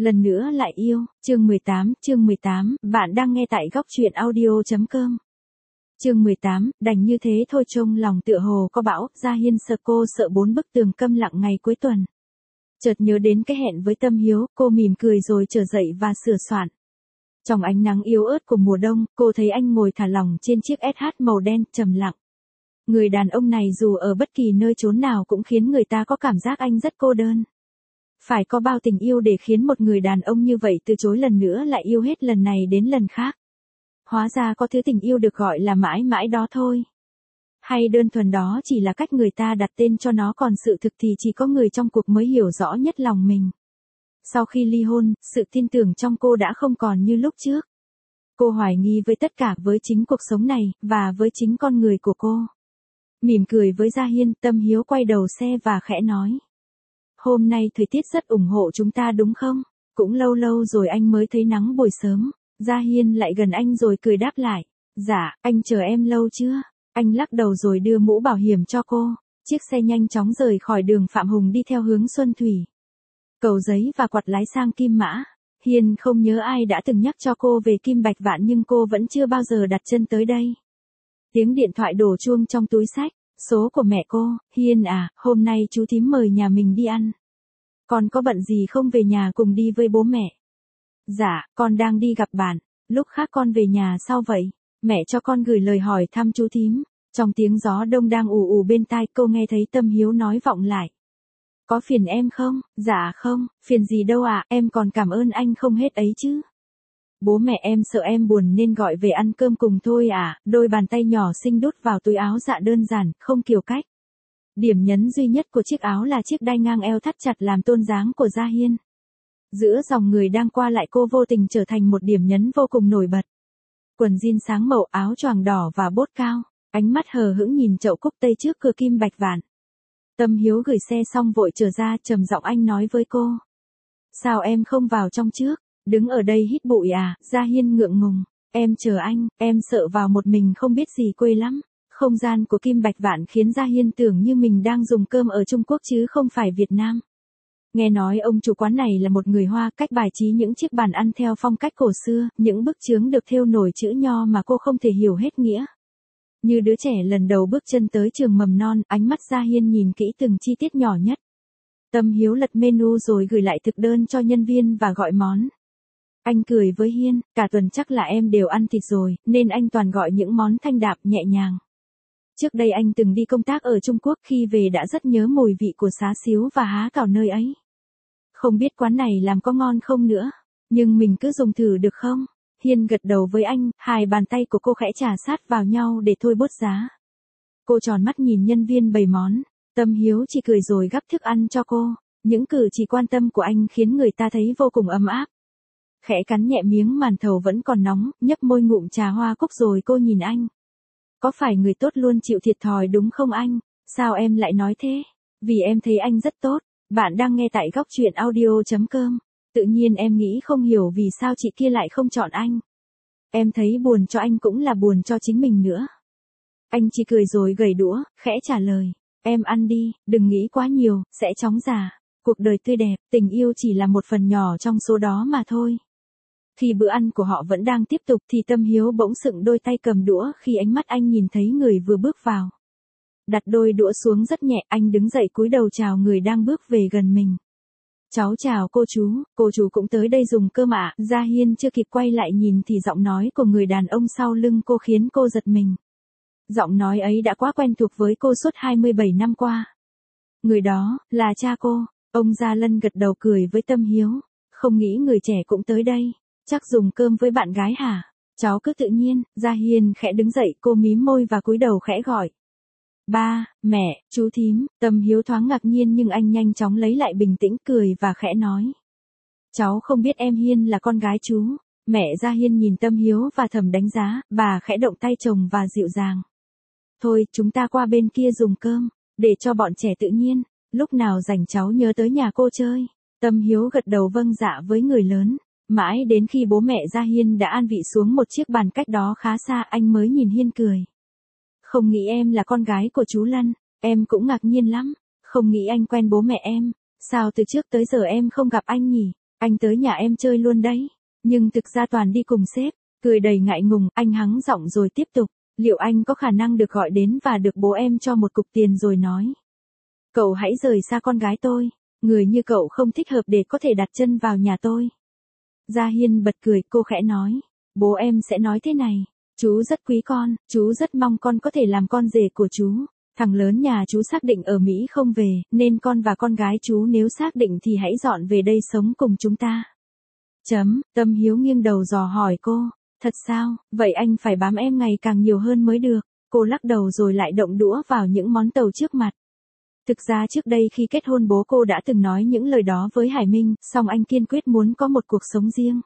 Lần nữa lại yêu, chương 18, bạn đang nghe tại góc truyện audio.com. Chương 18, đành như thế thôi, trông lòng tựa hồ có bão. Gia Hiên sợ cô sợ bốn bức tường câm lặng ngày cuối tuần. Chợt nhớ đến cái hẹn với Tâm Hiếu, cô mỉm cười rồi trở dậy và sửa soạn. Trong ánh nắng yếu ớt của mùa đông, cô thấy anh ngồi thả lỏng trên chiếc SH màu đen, trầm lặng. Người đàn ông này dù ở bất kỳ nơi chốn nào cũng khiến người ta có cảm giác anh rất cô đơn. Phải có bao tình yêu để khiến một người đàn ông như vậy từ chối lần nữa lại yêu hết lần này đến lần khác. Hóa ra có thứ tình yêu được gọi là mãi mãi đó thôi. Hay đơn thuần đó chỉ là cách người ta đặt tên cho nó, còn sự thực thì chỉ có người trong cuộc mới hiểu rõ nhất lòng mình. Sau khi ly hôn, sự tin tưởng trong cô đã không còn như lúc trước. Cô hoài nghi với tất cả, với chính cuộc sống này, và với chính con người của cô. Mỉm cười với Gia Hiên, Tâm Hiếu quay đầu xe và khẽ nói. Hôm nay thời tiết rất ủng hộ chúng ta đúng không? Cũng lâu lâu rồi anh mới thấy nắng buổi sớm. Gia Hiên lại gần anh rồi cười đáp lại. Dạ, anh chờ em lâu chưa? Anh lắc đầu rồi đưa mũ bảo hiểm cho cô. Chiếc xe nhanh chóng rời khỏi đường Phạm Hùng đi theo hướng Xuân Thủy. Cầu Giấy và quạt lái sang Kim Mã. Hiên không nhớ ai đã từng nhắc cho cô về Kim Bạch Vạn, nhưng cô vẫn chưa bao giờ đặt chân tới đây. Tiếng điện thoại đổ chuông trong túi xách. Số của mẹ cô. Hiên à, hôm nay chú thím mời nhà mình đi ăn. Con có bận gì không, về nhà cùng đi với bố mẹ? Dạ, con đang đi gặp bạn. Lúc khác con về nhà sau vậy? Mẹ cho con gửi lời hỏi thăm chú thím. Trong tiếng gió đông đang ù ù bên tai, cô nghe thấy Tâm Hiếu nói vọng lại. Có phiền em không? Dạ không, phiền gì đâu ạ, em còn cảm ơn anh không hết ấy chứ. Bố mẹ em sợ em buồn nên gọi về ăn cơm cùng thôi à. Đôi bàn tay nhỏ xinh đút vào túi áo dạ đơn giản, không kiểu cách. Điểm nhấn duy nhất của chiếc áo là chiếc đai ngang eo thắt chặt làm tôn dáng của Gia Hiên. Giữa dòng người đang qua lại, cô vô tình trở thành một điểm nhấn vô cùng nổi bật. Quần jean sáng màu, áo choàng đỏ và bốt cao, ánh mắt hờ hững nhìn chậu cúc tây trước cửa Kim Bạch Vạn. Tâm Hiếu gửi xe xong vội trở ra, trầm giọng anh nói với cô. Sao em không vào trong trước? Đứng ở đây hít bụi à? Gia Hiên ngượng ngùng. Em chờ anh, em sợ vào một mình không biết gì quê lắm. Không gian của Kim Bạch Vạn khiến Gia Hiên tưởng như mình đang dùng cơm ở Trung Quốc chứ không phải Việt Nam. Nghe nói ông chủ quán này là một người Hoa, cách bài trí những chiếc bàn ăn theo phong cách cổ xưa, những bức chướng được thêu nổi chữ nho mà cô không thể hiểu hết nghĩa. Như đứa trẻ lần đầu bước chân tới trường mầm non, ánh mắt Gia Hiên nhìn kỹ từng chi tiết nhỏ nhất. Tâm Hiếu lật menu rồi gửi lại thực đơn cho nhân viên và gọi món. Anh cười với Hiên, cả tuần chắc là em đều ăn thịt rồi, nên anh toàn gọi những món thanh đạm, nhẹ nhàng. Trước đây anh từng đi công tác ở Trung Quốc, khi về đã rất nhớ mùi vị của xá xíu và há cảo nơi ấy. Không biết quán này làm có ngon không nữa, nhưng mình cứ dùng thử được không? Hiên gật đầu với anh, hai bàn tay của cô khẽ chà sát vào nhau để thôi bớt giá. Cô tròn mắt nhìn nhân viên bày món, Tâm Hiếu chỉ cười rồi gắp thức ăn cho cô. Những cử chỉ quan tâm của anh khiến người ta thấy vô cùng ấm áp. Khẽ cắn nhẹ miếng màn thầu vẫn còn nóng, nhấp môi ngụm trà hoa cúc rồi cô nhìn anh. Có phải người tốt luôn chịu thiệt thòi đúng không anh? Sao em lại nói thế? Vì em thấy anh rất tốt. Bạn đang nghe tại góc truyện audio.com. Tự nhiên em nghĩ không hiểu vì sao chị kia lại không chọn anh. Em thấy buồn cho anh cũng là buồn cho chính mình nữa. Anh chỉ cười rồi gẩy đũa, khẽ trả lời. Em ăn đi, đừng nghĩ quá nhiều, sẽ chóng già. Cuộc đời tươi đẹp, tình yêu chỉ là một phần nhỏ trong số đó mà thôi. Khi bữa ăn của họ vẫn đang tiếp tục thì Tâm Hiếu bỗng sững đôi tay cầm đũa khi ánh mắt anh nhìn thấy người vừa bước vào. Đặt đôi đũa xuống rất nhẹ, anh đứng dậy cúi đầu chào người đang bước về gần mình. Cháu chào cô chú cũng tới đây dùng cơm ạ. Gia Hiên chưa kịp quay lại nhìn thì giọng nói của người đàn ông sau lưng cô khiến cô giật mình. Giọng nói ấy đã quá quen thuộc với cô suốt 27 năm qua. Người đó, là cha cô. Ông Gia Lân gật đầu cười với Tâm Hiếu. Không nghĩ người trẻ cũng tới đây. Chắc dùng cơm với bạn gái hả? Cháu cứ tự nhiên. Gia Hiên khẽ đứng dậy, cô mím môi và cúi đầu khẽ gọi. Ba, mẹ, chú thím. Tâm Hiếu thoáng ngạc nhiên nhưng anh nhanh chóng lấy lại bình tĩnh, cười và khẽ nói. Cháu không biết em Hiên là con gái chú. Mẹ Gia Hiên nhìn Tâm Hiếu và thầm đánh giá, bà khẽ động tay chồng và dịu dàng. Thôi, chúng ta qua bên kia dùng cơm, để cho bọn trẻ tự nhiên. Lúc nào rảnh cháu nhớ tới nhà cô chơi. Tâm Hiếu gật đầu vâng dạ với người lớn. Mãi đến khi bố mẹ Gia Hiên đã an vị xuống một chiếc bàn cách đó khá xa, anh mới nhìn Hiên cười. Không nghĩ em là con gái của chú Lân, em cũng ngạc nhiên lắm. Không nghĩ anh quen bố mẹ em. Sao từ trước tới giờ em không gặp anh nhỉ? Anh tới nhà em chơi luôn đấy. Nhưng thực ra toàn đi cùng sếp. Cười đầy ngại ngùng, anh hắng giọng rồi tiếp tục. Liệu anh có khả năng được gọi đến và được bố em cho một cục tiền rồi nói. Cậu hãy rời xa con gái tôi. Người như cậu không thích hợp để có thể đặt chân vào nhà tôi. Gia Hiên bật cười, cô khẽ nói. Bố em sẽ nói thế này. Chú rất quý con, chú rất mong con có thể làm con rể của chú. Thằng lớn nhà chú xác định ở Mỹ không về, nên con và con gái chú nếu xác định thì hãy dọn về đây sống cùng chúng ta. Tâm Hiếu nghiêng đầu dò hỏi cô. Thật sao, vậy anh phải bám em ngày càng nhiều hơn mới được. Cô lắc đầu rồi lại động đũa vào những món tàu trước mặt. Thực ra trước đây khi kết hôn bố cô đã từng nói những lời đó với Hải Minh, song anh kiên quyết muốn có một cuộc sống riêng.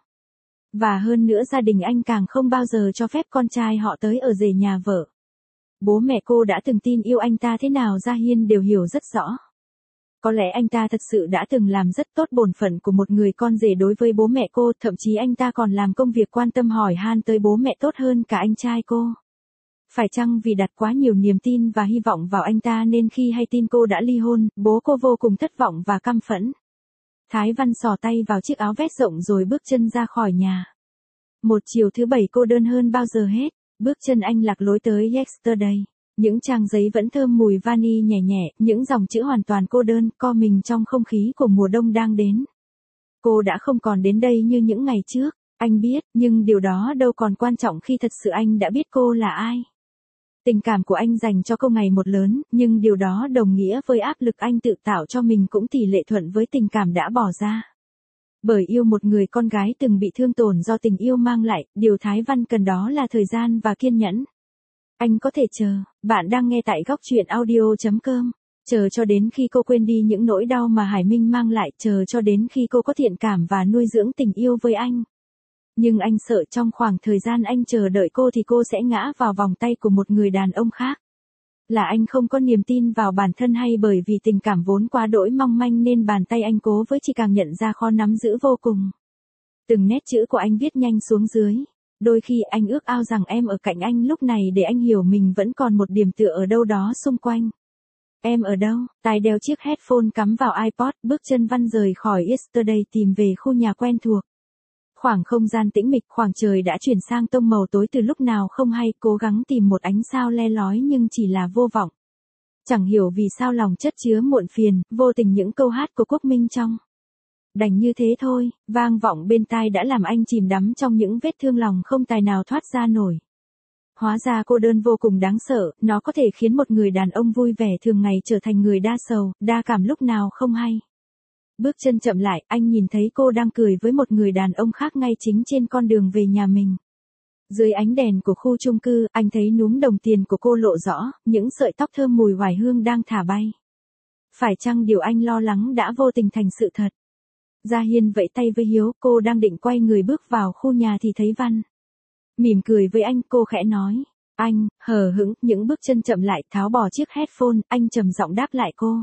Và hơn nữa gia đình anh càng không bao giờ cho phép con trai họ tới ở rể nhà vợ. Bố mẹ cô đã từng tin yêu anh ta thế nào Gia Hiên đều hiểu rất rõ. Có lẽ anh ta thật sự đã từng làm rất tốt bổn phận của một người con rể đối với bố mẹ cô, thậm chí anh ta còn làm công việc quan tâm hỏi han tới bố mẹ tốt hơn cả anh trai cô. Phải chăng vì đặt quá nhiều niềm tin và hy vọng vào anh ta nên khi hay tin cô đã ly hôn, bố cô vô cùng thất vọng và căm phẫn. Thái Văn xỏ tay vào chiếc áo vest rộng rồi bước chân ra khỏi nhà. Một chiều thứ bảy cô đơn hơn bao giờ hết, bước chân anh lạc lối tới Yesterday. Những trang giấy vẫn thơm mùi vani nhẹ nhẹ, những dòng chữ hoàn toàn cô đơn, co mình trong không khí của mùa đông đang đến. Cô đã không còn đến đây như những ngày trước, anh biết, nhưng điều đó đâu còn quan trọng khi thật sự anh đã biết cô là ai. Tình cảm của anh dành cho cô ngày một lớn, nhưng điều đó đồng nghĩa với áp lực anh tự tạo cho mình cũng tỷ lệ thuận với tình cảm đã bỏ ra. Bởi yêu một người con gái từng bị thương tổn do tình yêu mang lại, điều Thái Văn cần đó là thời gian và kiên nhẫn. Anh có thể chờ, bạn đang nghe tại góc truyện audio.com. Chờ cho đến khi cô quên đi những nỗi đau mà Hải Minh mang lại, chờ cho đến khi cô có thiện cảm và nuôi dưỡng tình yêu với anh. Nhưng anh sợ trong khoảng thời gian anh chờ đợi cô thì cô sẽ ngã vào vòng tay của một người đàn ông khác. Là anh không có niềm tin vào bản thân hay bởi vì tình cảm vốn quá đỗi mong manh nên bàn tay anh cố với chỉ càng nhận ra khó nắm giữ vô cùng. Từng nét chữ của anh viết nhanh xuống dưới. Đôi khi anh ước ao rằng em ở cạnh anh lúc này để anh hiểu mình vẫn còn một điểm tựa ở đâu đó xung quanh. Em ở đâu? Tai đeo chiếc headphone cắm vào iPod, bước chân Văn rời khỏi Yesterday tìm về khu nhà quen thuộc. Khoảng không gian tĩnh mịch, khoảng trời đã chuyển sang tông màu tối từ lúc nào không hay, cố gắng tìm một ánh sao le lói nhưng chỉ là vô vọng. Chẳng hiểu vì sao lòng chất chứa muộn phiền, vô tình những câu hát của Quốc Minh trong. Đành như thế thôi, vang vọng bên tai đã làm anh chìm đắm trong những vết thương lòng không tài nào thoát ra nổi. Hóa ra cô đơn vô cùng đáng sợ, nó có thể khiến một người đàn ông vui vẻ thường ngày trở thành người đa sầu, đa cảm lúc nào không hay. Bước chân chậm lại, anh nhìn thấy cô đang cười với một người đàn ông khác ngay chính trên con đường về nhà mình. Dưới ánh đèn của khu chung cư, anh thấy núm đồng tiền của cô lộ rõ, những sợi tóc thơm mùi hoài hương đang thả bay. Phải chăng điều anh lo lắng đã vô tình thành sự thật? Gia Hiên vẫy tay với Hiếu, cô đang định quay người bước vào khu nhà thì thấy Văn. Mỉm cười với anh, cô khẽ nói. Anh, hờ hững, những bước chân chậm lại, tháo bỏ chiếc headphone, anh trầm giọng đáp lại cô.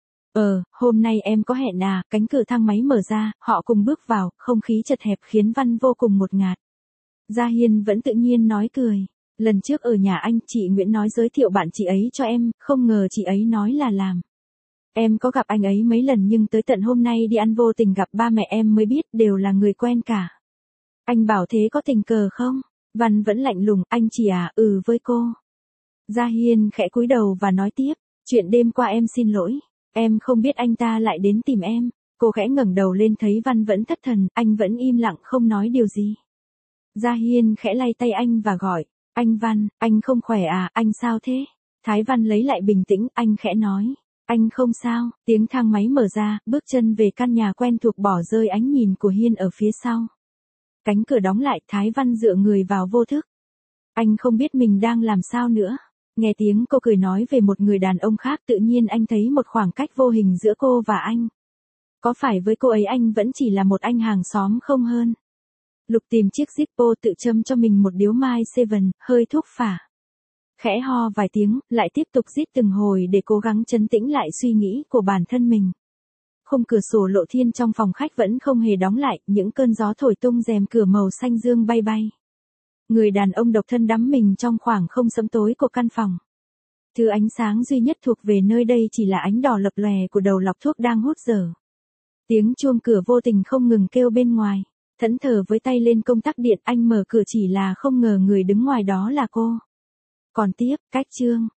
Hôm nay em có hẹn à, cánh cửa thang máy mở ra, họ cùng bước vào, không khí chật hẹp khiến Văn vô cùng ngột ngạt. Gia Hiên vẫn tự nhiên nói cười. Lần trước ở nhà anh, chị Nguyễn nói giới thiệu bạn chị ấy cho em, không ngờ chị ấy nói là làm. Em có gặp anh ấy mấy lần nhưng tới tận hôm nay đi ăn vô tình gặp ba mẹ em mới biết đều là người quen cả. Anh bảo thế có tình cờ không? Văn vẫn lạnh lùng, anh chỉ với cô. Gia Hiên khẽ cúi đầu và nói tiếp, chuyện đêm qua em xin lỗi. Em không biết anh ta lại đến tìm em. Cô khẽ ngẩng đầu lên thấy Văn vẫn thất thần, anh vẫn im lặng không nói điều gì. Gia Hiên khẽ lay tay anh và gọi, anh Văn, anh không khỏe à, anh sao thế? Thái Văn lấy lại bình tĩnh, anh khẽ nói, anh không sao, tiếng thang máy mở ra, bước chân về căn nhà quen thuộc bỏ rơi ánh nhìn của Hiên ở phía sau. Cánh cửa đóng lại, Thái Văn dựa người vào vô thức. Anh không biết mình đang làm sao nữa. Nghe tiếng cô cười nói về một người đàn ông khác tự nhiên anh thấy một khoảng cách vô hình giữa cô và anh. Có phải với cô ấy anh vẫn chỉ là một anh hàng xóm không hơn? Lục tìm chiếc Zippo tự châm cho mình một điếu Mai Seven, hơi thuốc phả. Khẽ ho vài tiếng, lại tiếp tục rít từng hồi để cố gắng trấn tĩnh lại suy nghĩ của bản thân mình. Khung cửa sổ lộ thiên trong phòng khách vẫn không hề đóng lại, những cơn gió thổi tung rèm cửa màu xanh dương bay bay. Người đàn ông độc thân đắm mình trong khoảng không sẫm tối của căn phòng. Thứ ánh sáng duy nhất thuộc về nơi đây chỉ là ánh đỏ lập lòe của đầu lọc thuốc đang hút dở. Tiếng chuông cửa vô tình không ngừng kêu bên ngoài. Thẫn thờ với tay lên công tắc điện, anh mở cửa chỉ là không ngờ người đứng ngoài đó là cô. Còn tiếp, cách chương.